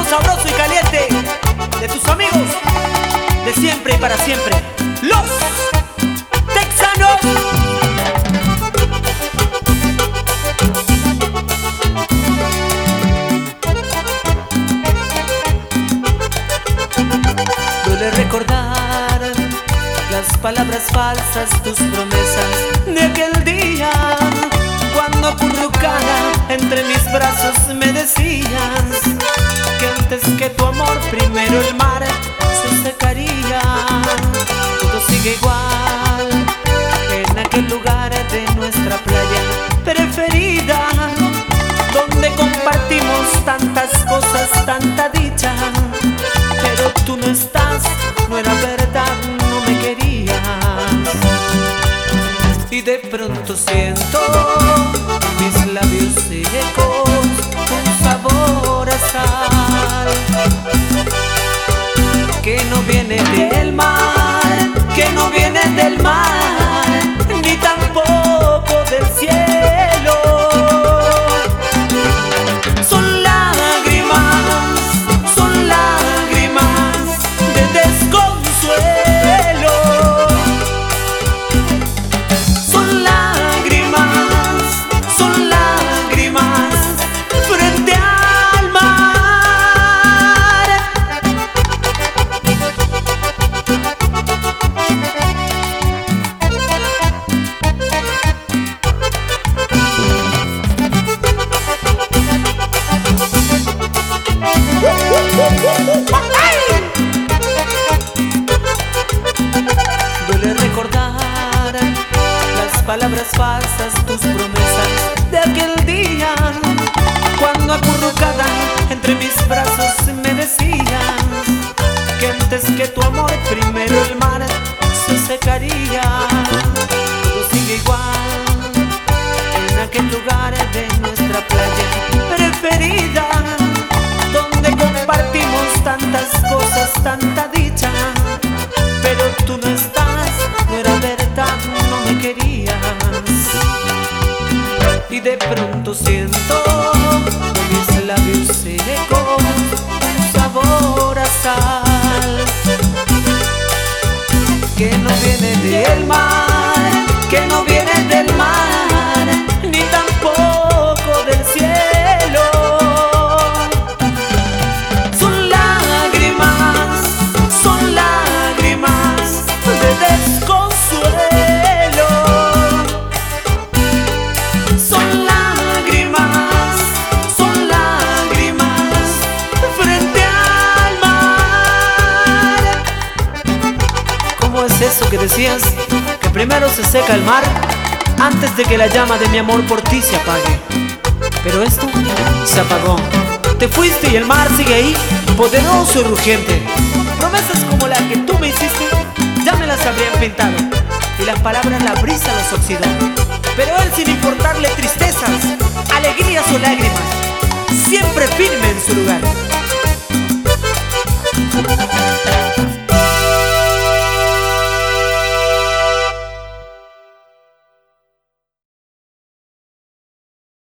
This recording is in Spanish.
sabroso y caliente de tus amigos de siempre y para siempre, los texanos. Duele recordar las palabras falsas, tus promesas de aquel día, cuando acurrucada entre mis brazos me decías que antes que tu amor primero el mar se secaría. Todo sigue igual en aquel lugar de nuestra playa preferida, donde compartimos tantas cosas, tanta dicha. Pero tú no estás, no era verdad, no me querías. Y de pronto siento mis labios secos, un sabor a sal que no viene del mar, que no viene del mar, ni tampoco del cielo. Son lágrimas de desconsuelo. Son lágrimas frente al mar. Duele recordar las palabras falsas, tus promesas de aquel día, cuando acurrucada entre mis brazos me decías que antes que tu amor primero el mar se secaría. Todo sigue igual en aquel lugar de nuestra playa preferida, donde compartimos tantas cosas, tanta dicha. Pero tú no estás, no era verdad, no me querías. Y de pronto siento mis labios secos, un sabor a sal que no viene del mar, que no viene del mar, ni tampoco del cielo. Son lágrimas de desconsuelo. Son lágrimas frente al mar. ¿Cómo es eso que decías? Que primero se seca el mar antes de que la llama de mi amor por ti se apague. Pero esto se apagó. Te fuiste y el mar sigue ahí, poderoso y rugiente. Promesas como la que tú me hiciste ya me las habrían pintado, y las palabras la brisa las oxidó. Pero él, sin importarle tristezas, alegrías o lágrimas, siempre firme en su lugar.